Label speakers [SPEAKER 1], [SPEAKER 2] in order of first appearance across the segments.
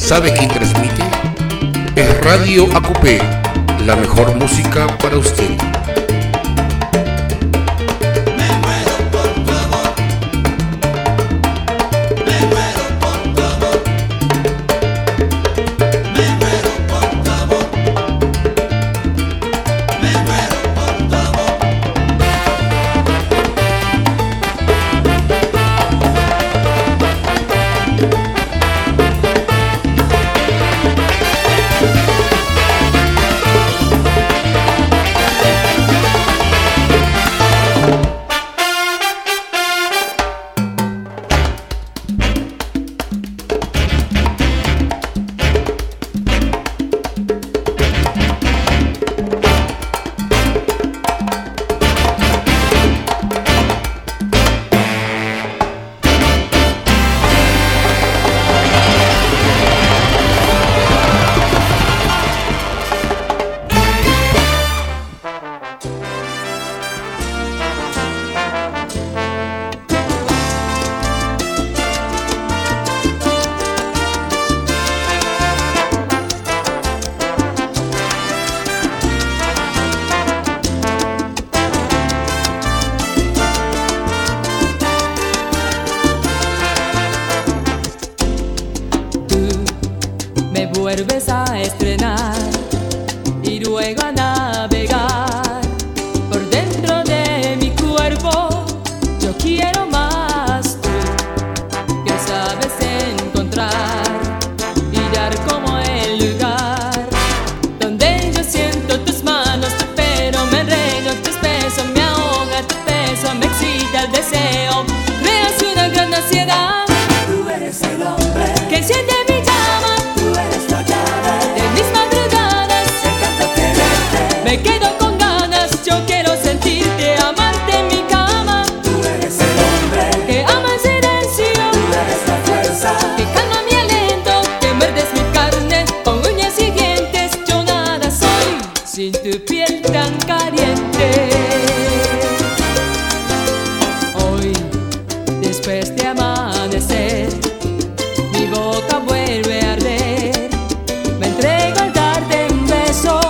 [SPEAKER 1] ¿Sabe quién transmite? Es Radio ACUPE, la mejor música para usted.
[SPEAKER 2] Vuelves a estrenar y luego a navegar por dentro de mi cuerpo. Yo quiero más tú, que sabes encontrar y dar como el lugar donde yo siento tus manos, tu pelo, me enredo, tus besos, me ahoga tu peso, me excita el deseo, creas una gran ansiedad.
[SPEAKER 3] Tú eres el hombre
[SPEAKER 2] que siente mi llama. Me quedo con ganas, yo quiero sentirte, amarte en mi cama.
[SPEAKER 3] Tú eres el hombre
[SPEAKER 2] que ama en silencio.
[SPEAKER 3] Tú eres la fuerza
[SPEAKER 2] que calma mi aliento, que muerdes mi carne con uñas y dientes. Yo nada soy sin tu piel tan caliente. Hoy, después de amanecer, mi boca vuelve a arder. Me entrego al darte un beso.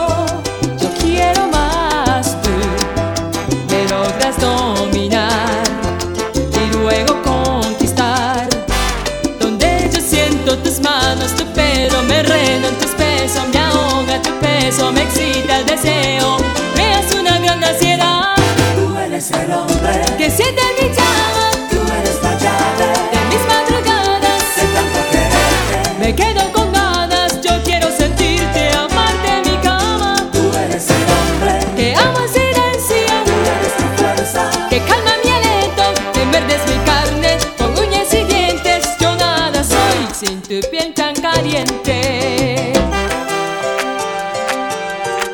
[SPEAKER 2] Dominar y luego conquistar, donde yo siento tus manos, tu pelo, me enredo en tus besos, me ahoga tu peso, me excita el deseo, creas una gran ansiedad.
[SPEAKER 3] Tú eres el hombre
[SPEAKER 2] que siente mi llama.
[SPEAKER 3] Tú eres la llave
[SPEAKER 2] de mis madrugadas,
[SPEAKER 3] de tanto quererte.
[SPEAKER 2] Me quedo con ganas, yo quiero sentirte, amarte en mi cama.
[SPEAKER 3] Tú eres el hombre
[SPEAKER 2] que ama en silencio.
[SPEAKER 3] Tú eres la fuerza
[SPEAKER 2] que calma mi aliento, que muerdes mi carne con uñas y dientes. Yo nada soy sin tu piel tan caliente.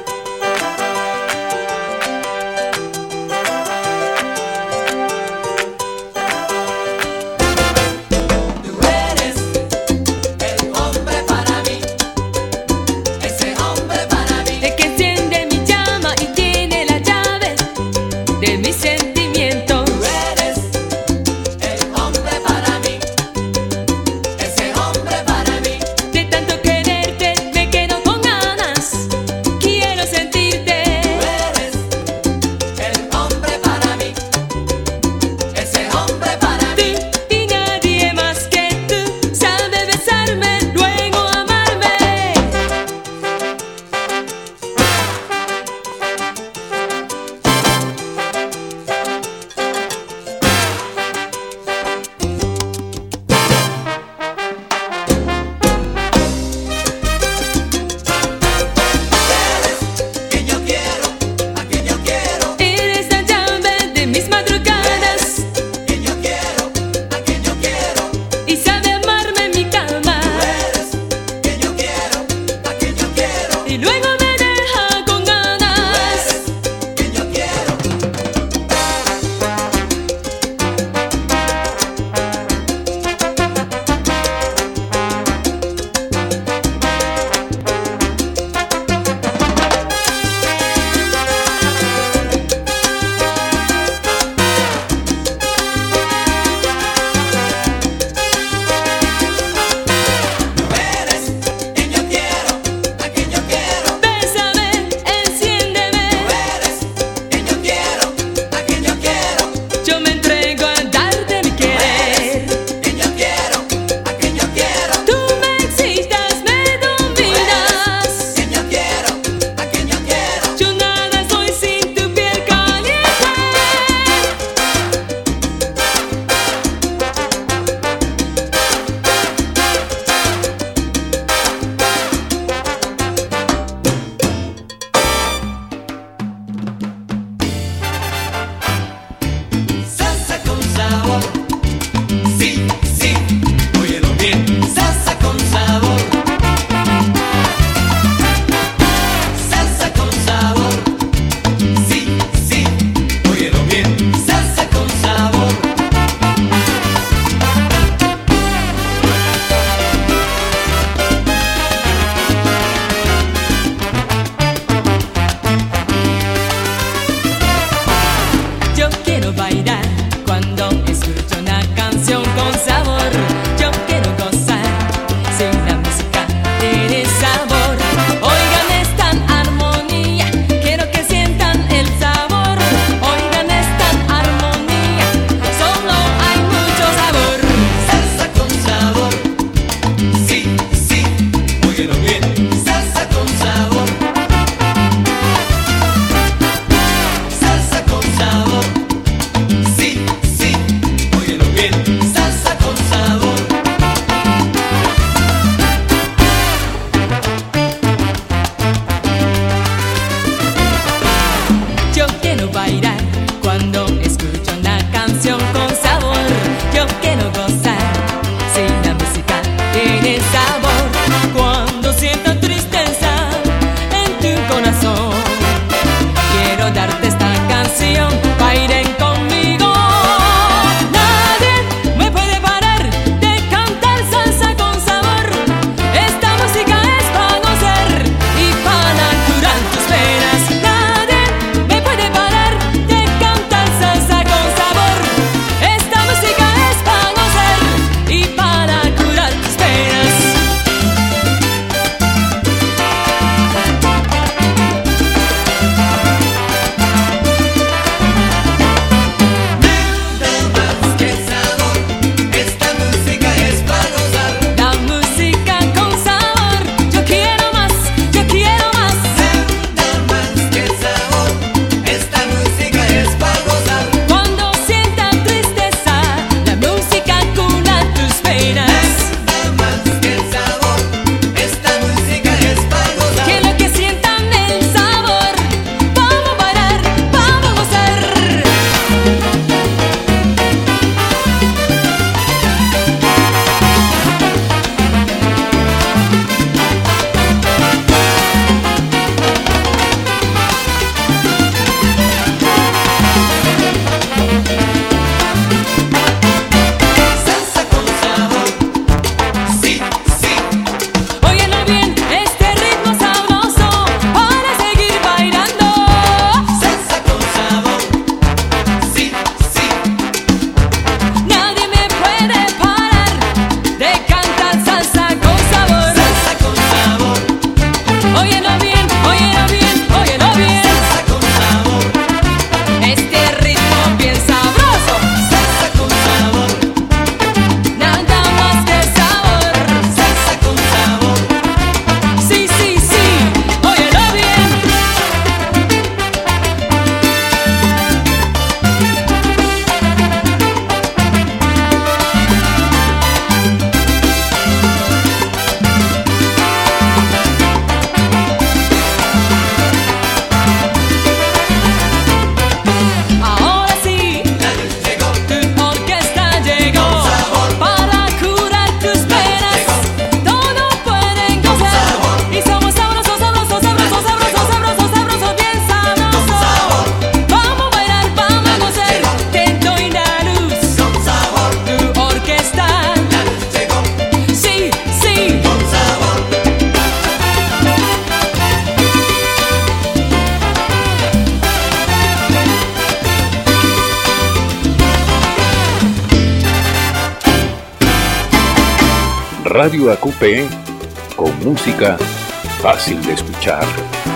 [SPEAKER 4] Radio AQP, con música fácil de escuchar.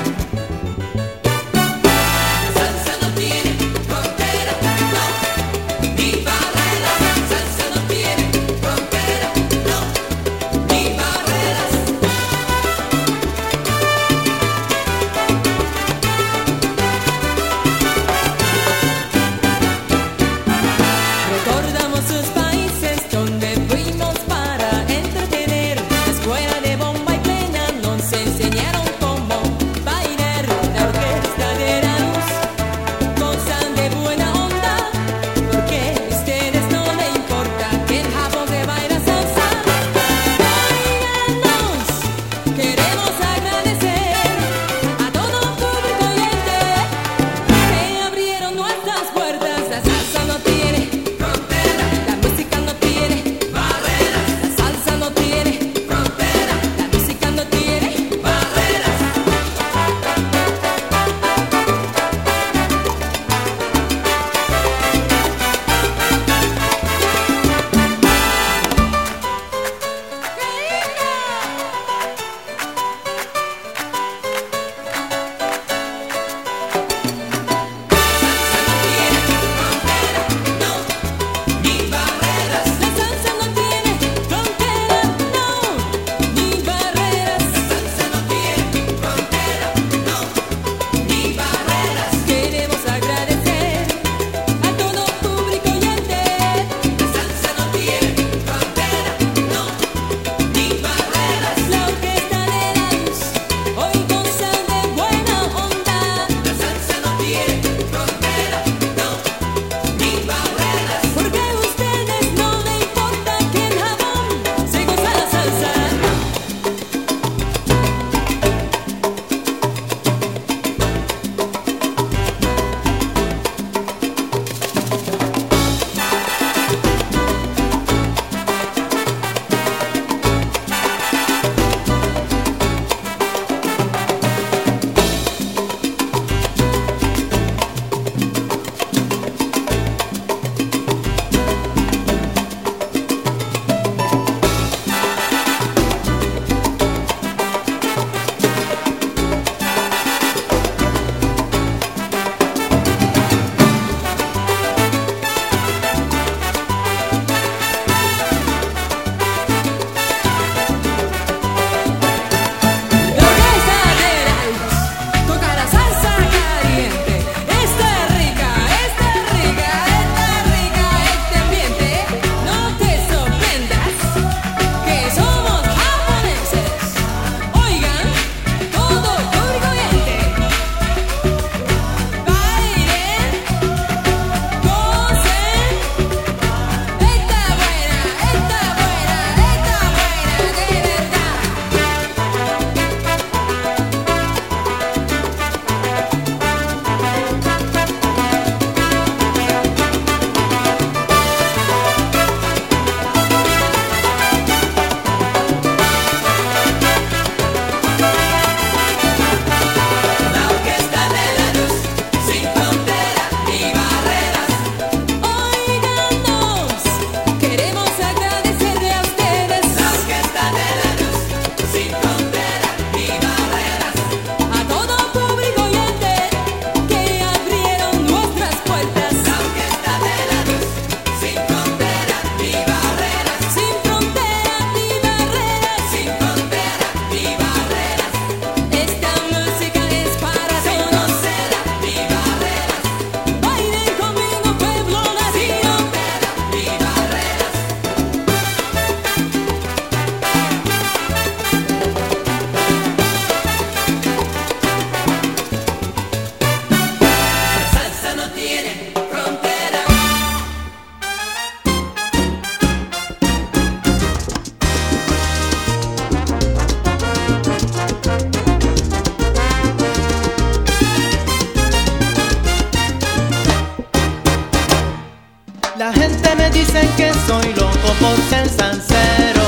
[SPEAKER 5] La gente me dice que soy loco por ser salsero,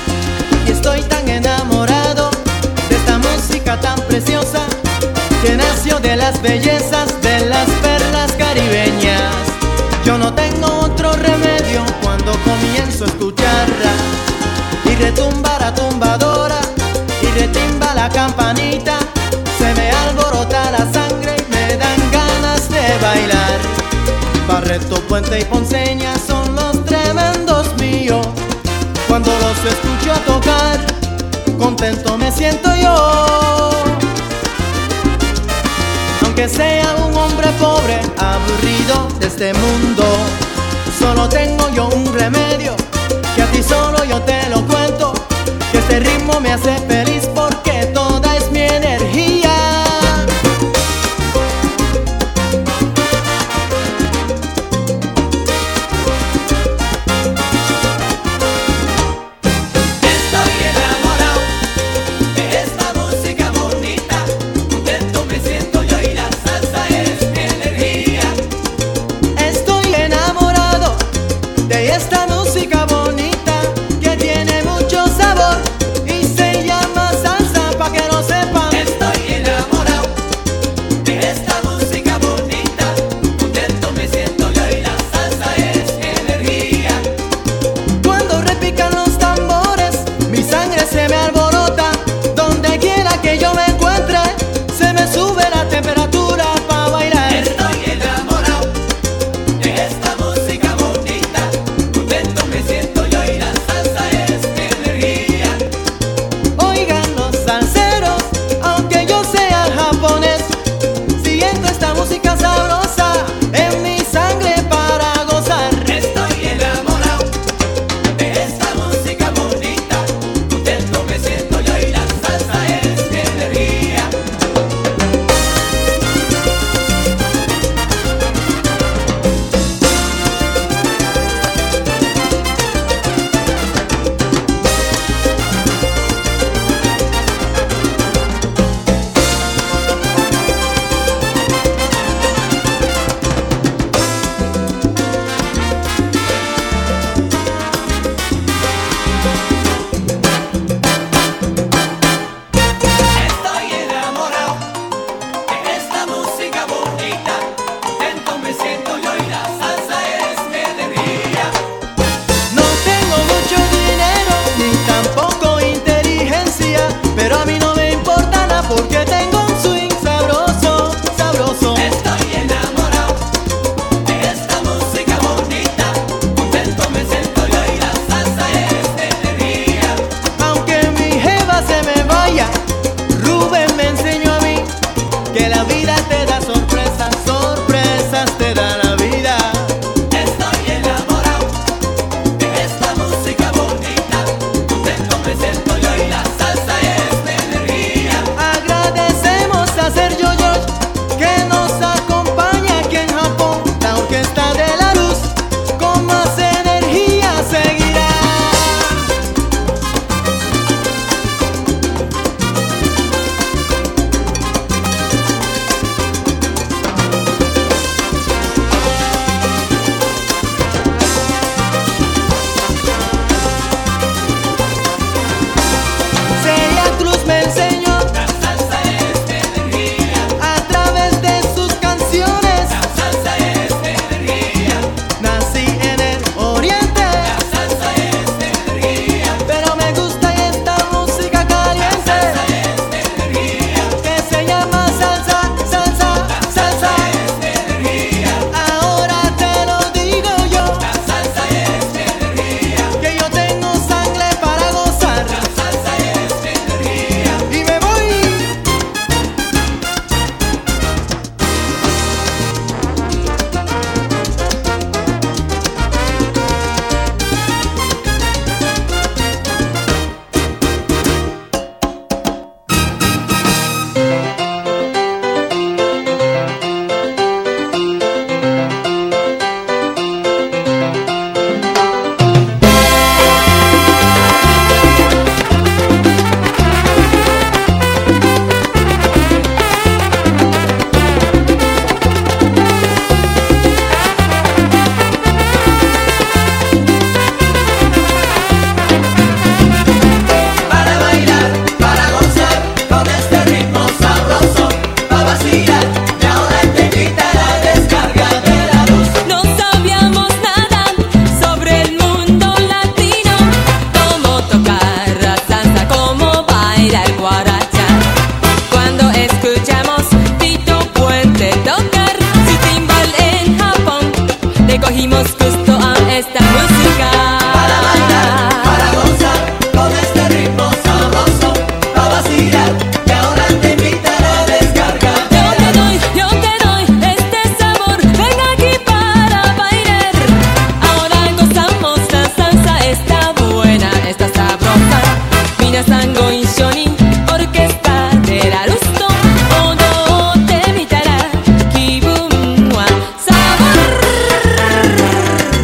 [SPEAKER 5] y estoy tan enamorado de esta música tan preciosa que nació de las bellezas de las perlas caribeñas. Yo no tengo otro remedio cuando comienzo a escucharla y retumba suena la campanita, se me alborota la sangre y me dan ganas de bailar. Barreto, Puente y Ponceña son los tremendos míos. Cuando los escucho tocar, contento me siento yo. Aunque sea un hombre pobre, aburrido de este mundo, solo tengo yo un remedio, que a ti solo yo te lo cuento, que este ritmo me hace feliz porque toda es mi energía.
[SPEAKER 3] Estoy enamorado de esta música bonita, contento me siento yo y la salsa es mi energía.
[SPEAKER 5] Estoy enamorado de esta música bonita que tiene mucho sabor y se llama
[SPEAKER 2] demos gusto a esta música.
[SPEAKER 3] Para bailar, para gozar, con este ritmo sabroso, a vacilar, y ahora te invitaré a descargar.
[SPEAKER 2] Yo te doy este sabor, ven aquí para bailar. Ahora gozamos, la salsa está buena, está sabrosa. Minasanご一緒にオルケスタでラルスト踊ってみたら気分はサボる。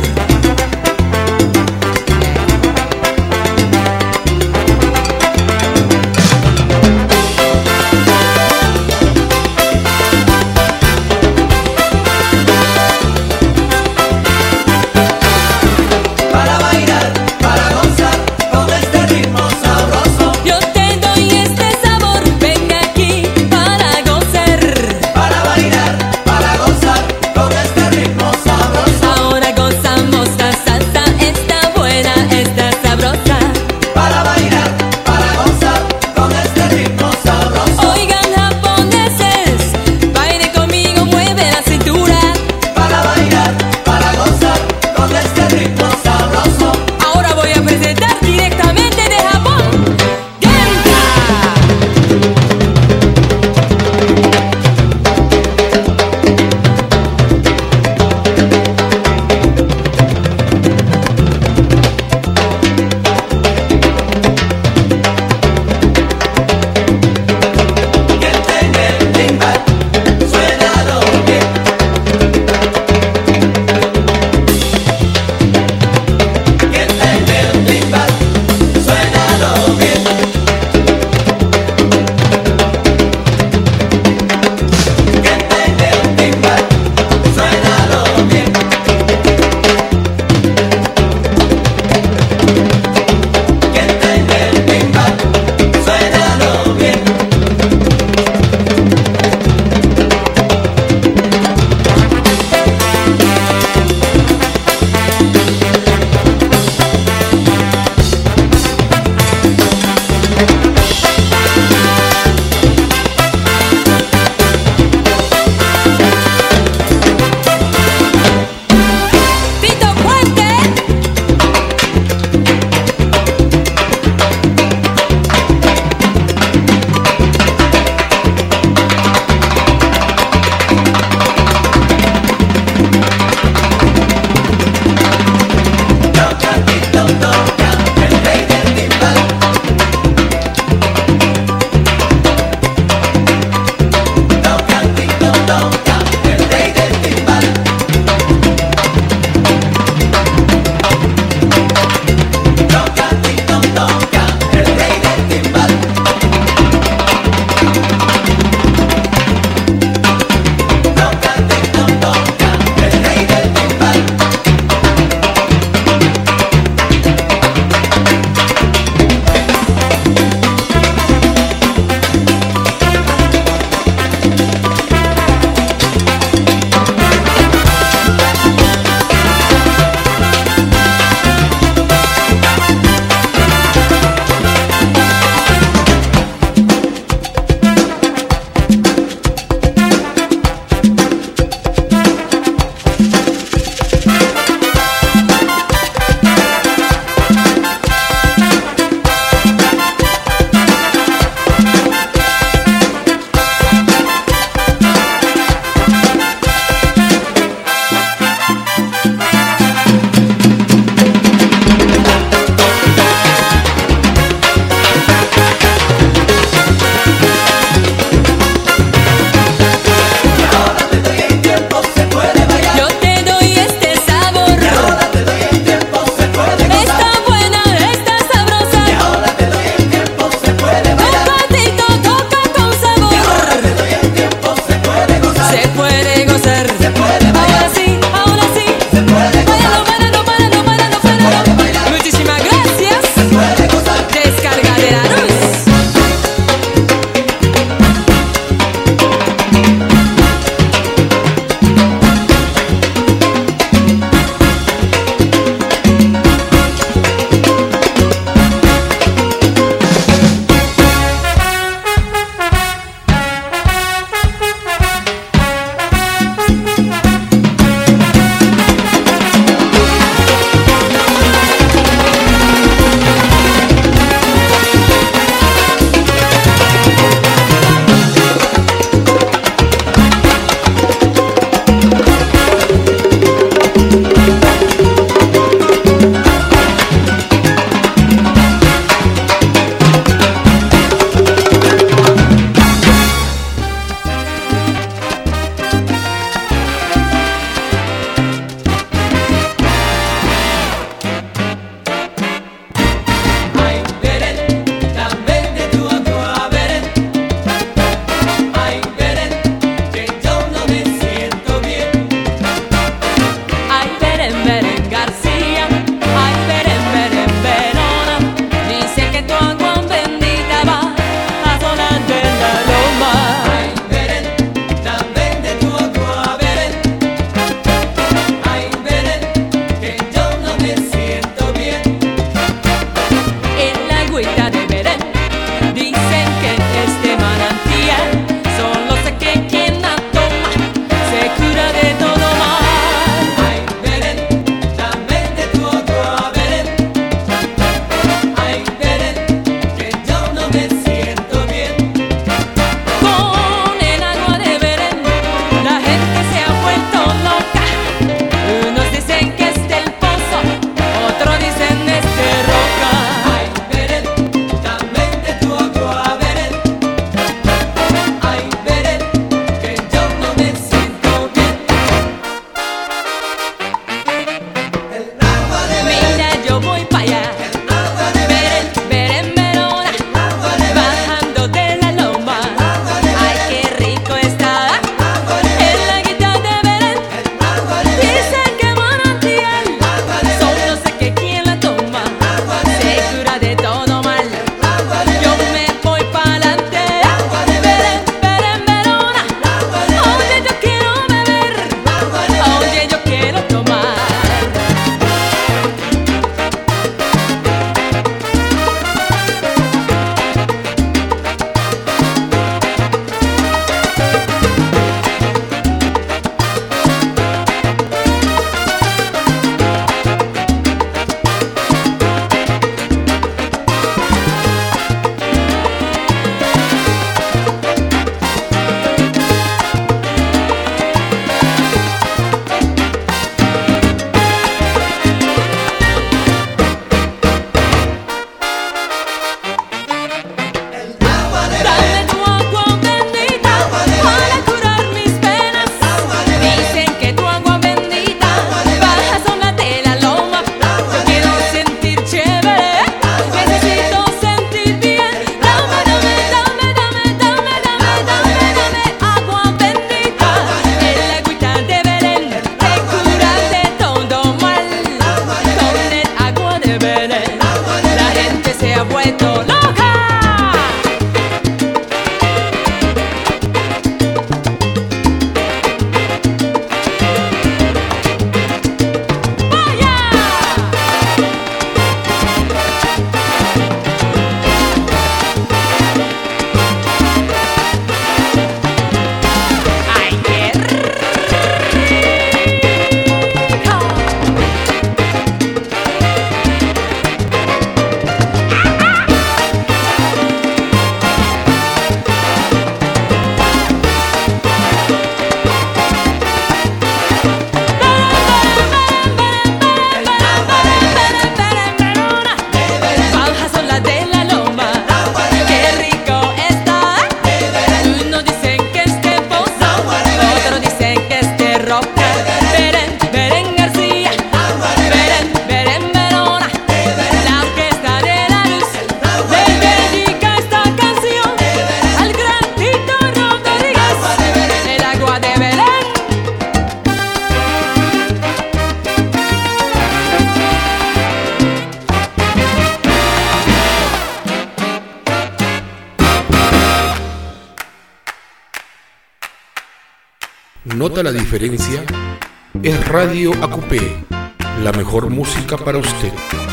[SPEAKER 1] ¿Nota la diferencia? Es Radio Acupé, la mejor música para usted.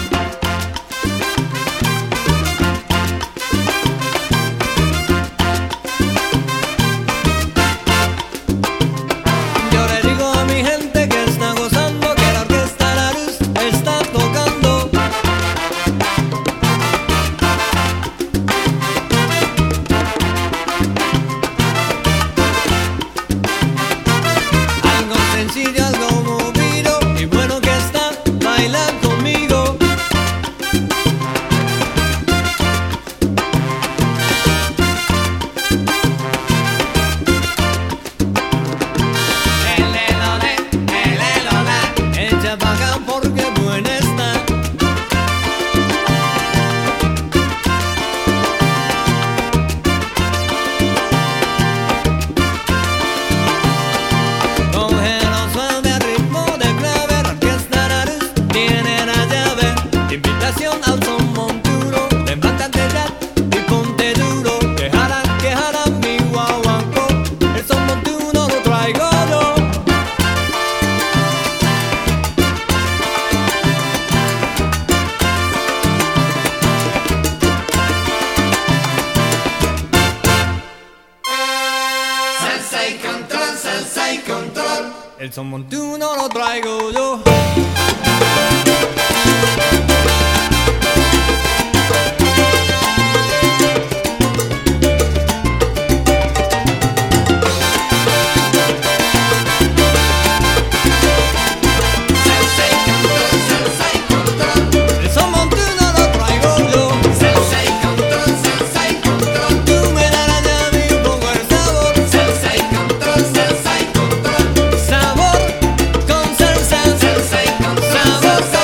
[SPEAKER 5] Yo le digo a mi gente que está gozando, que la orquesta La Luz está tocando. Algo sencillo, algo movido y bueno que está, baila conmigo. Echa pa' acá porque buena está. Cógelo suave al ritmo de clave, la orquesta La Luz tiene la llave. Invitación al son montuno, levántate ya y ponte duro. Que jala mi guaguancó, el son montuno lo traigo yo.
[SPEAKER 3] Salsa y control.
[SPEAKER 5] El son montuno lo traigo yo.
[SPEAKER 3] Salsa y control.
[SPEAKER 5] El son montuno lo traigo yo.
[SPEAKER 3] Salsa y control.
[SPEAKER 5] Tú me das la llave y un poco el sabor.
[SPEAKER 3] Salsa y control.
[SPEAKER 5] Sabor con salsa.
[SPEAKER 3] Salsa y control.
[SPEAKER 5] Sabor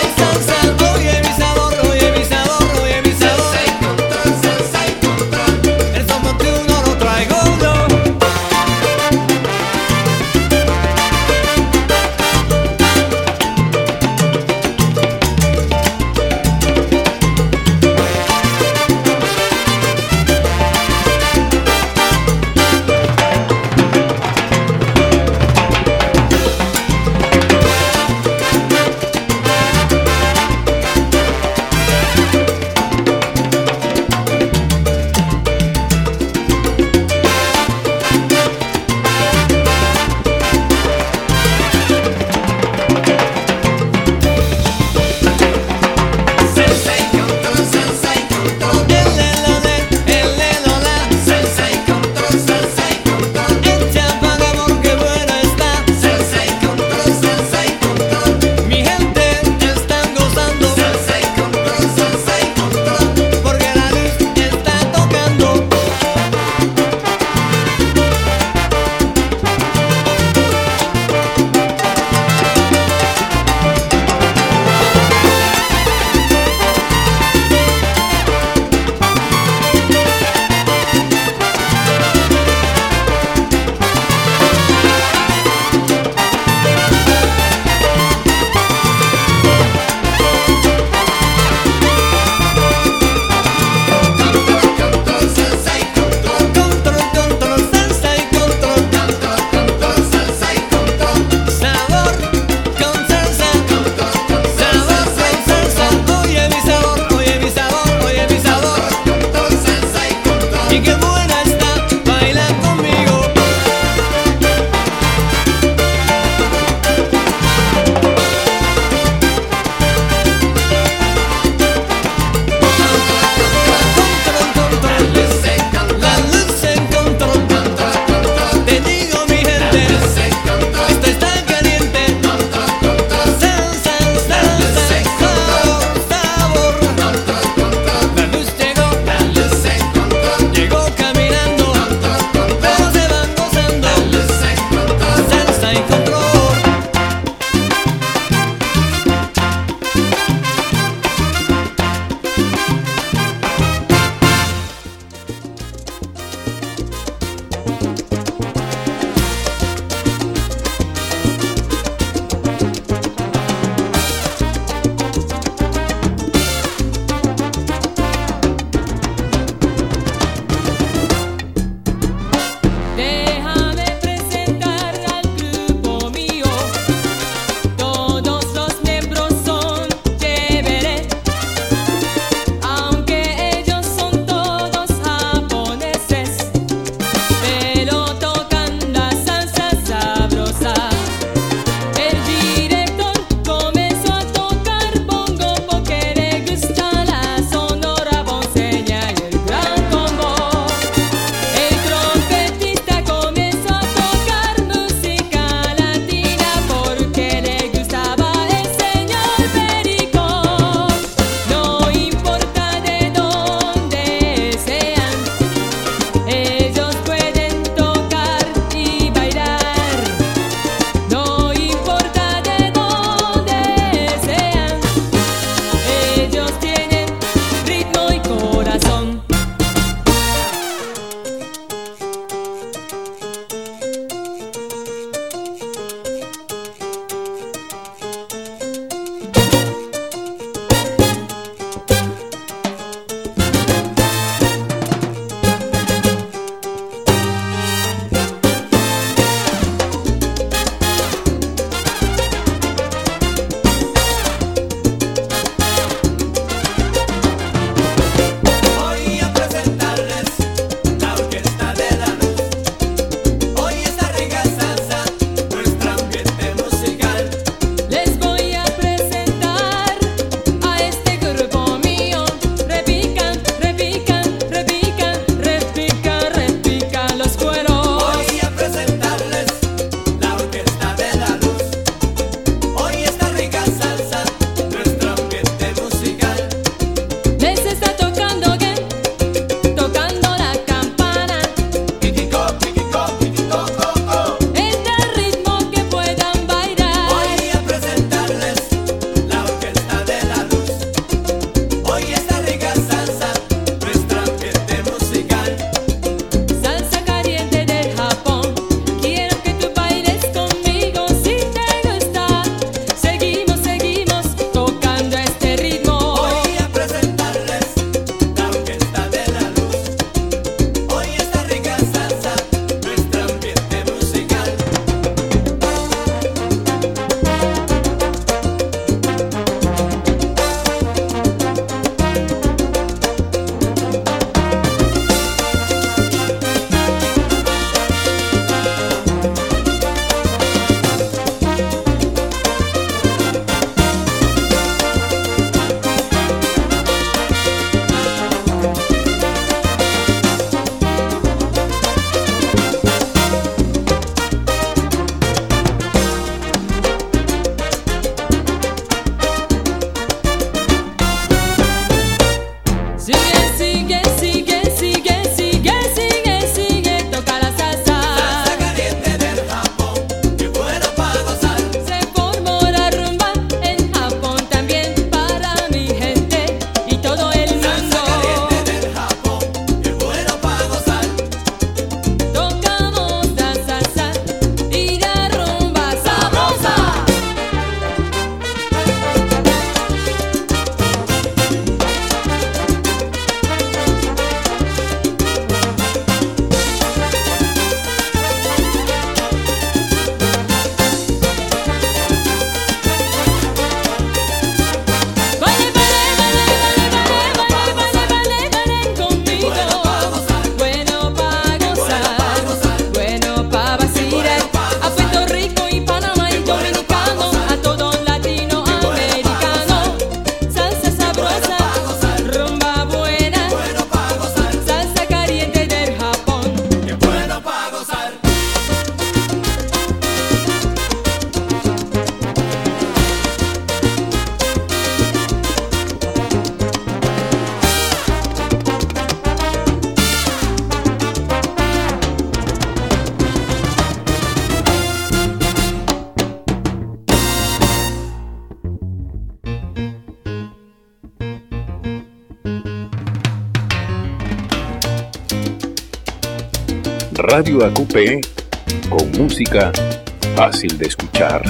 [SPEAKER 4] Radio AQP, con música fácil de escuchar.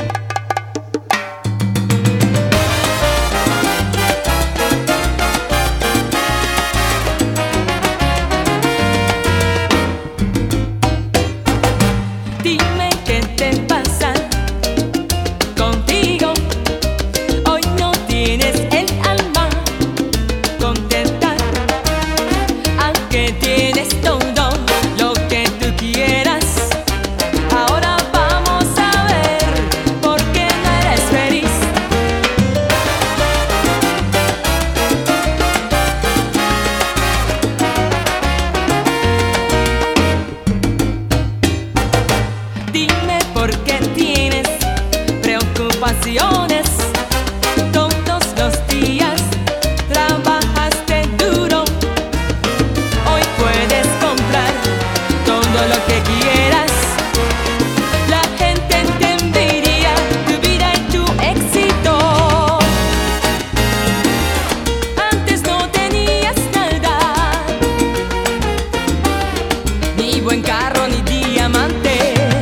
[SPEAKER 2] Dime qué te pasa contigo. Hoy no tienes el alma contenta, aunque tienes todo lo que tú quieras. Ahora vamos a ver por qué no eres feliz. Dime por qué tienes preocupaciones. Todos los días trabajaste duro. Hoy puedes comprar todo lo que quieras. La gente te envidia tu vida y tu éxito. Antes no tenías nada, ni buen carro ni diamantes.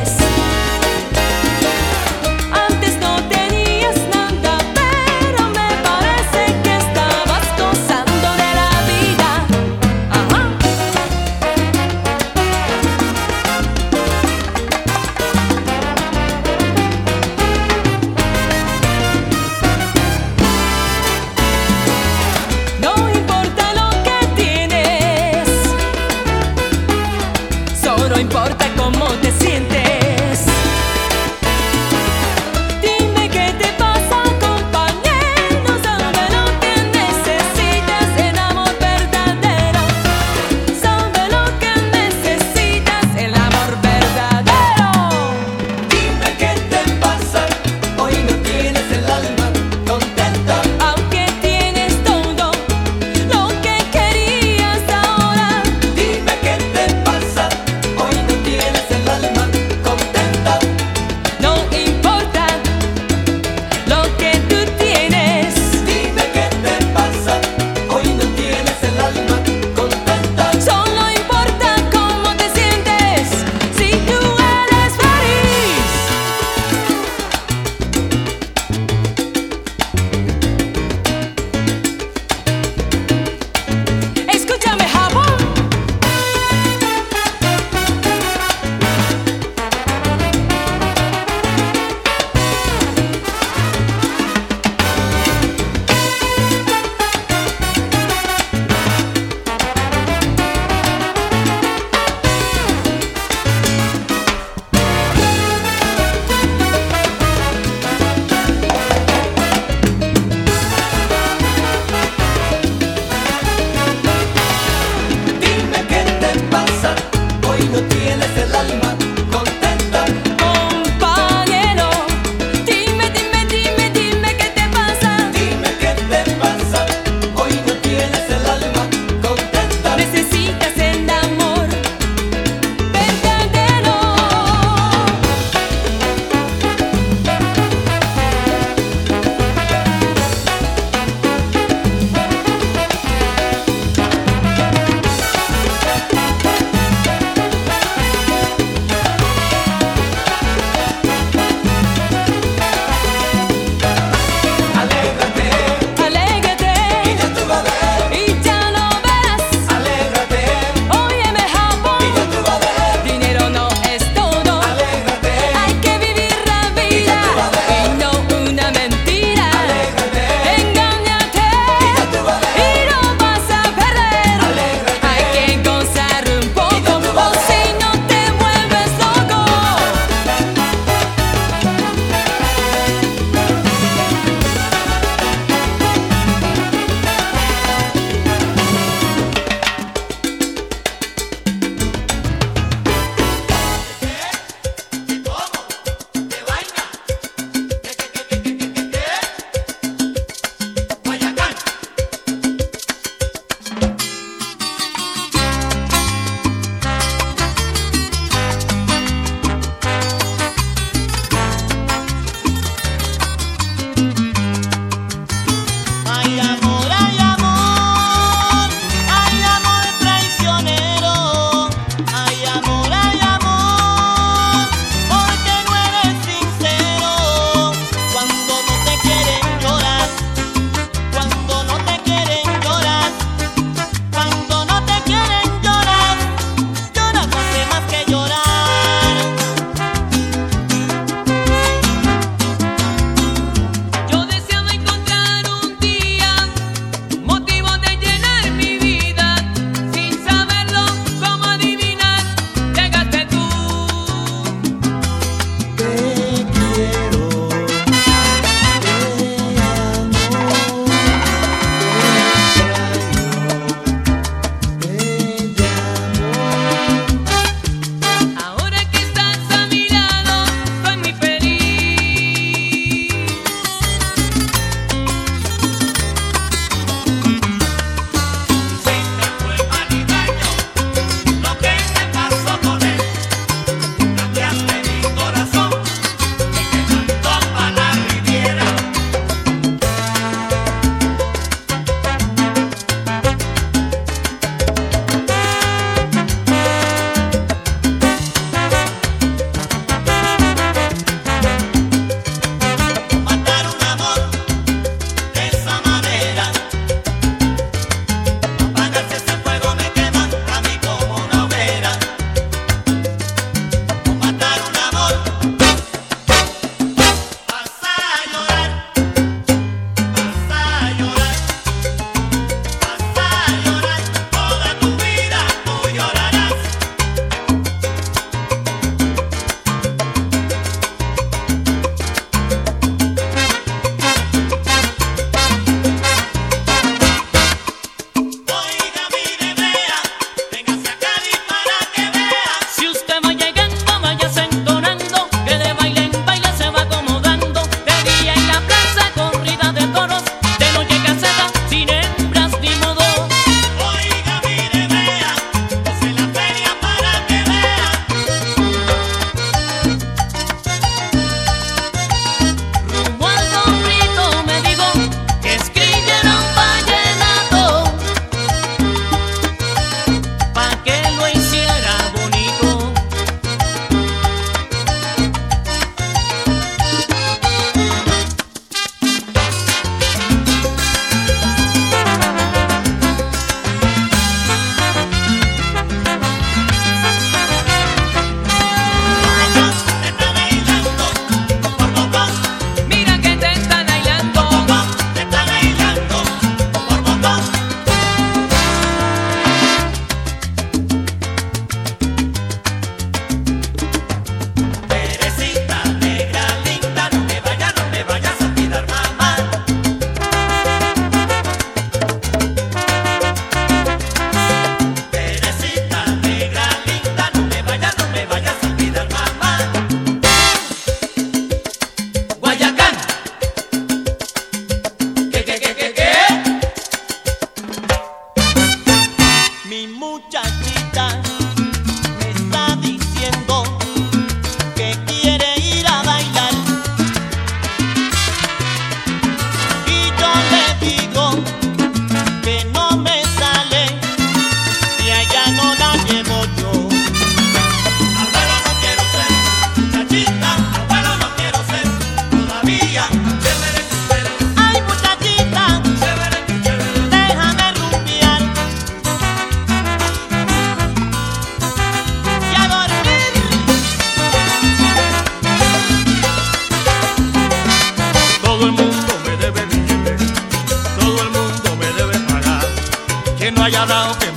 [SPEAKER 2] Antes no tenías nada, pero me parece que estabas gozando de la vida. Ajá. No importa lo que tienes, solo importa cómo te sientes. Dime qué te pasa, compañero. Sabe lo que necesitas, el amor verdadero. Sabe lo que necesitas, el amor verdadero.
[SPEAKER 3] Dime qué te pasa, hoy no tienes el alma contenta.
[SPEAKER 2] Aunque tienes todo lo que querías ahora.
[SPEAKER 3] Dime qué te pasa, hoy no tienes el alma
[SPEAKER 6] haya dado que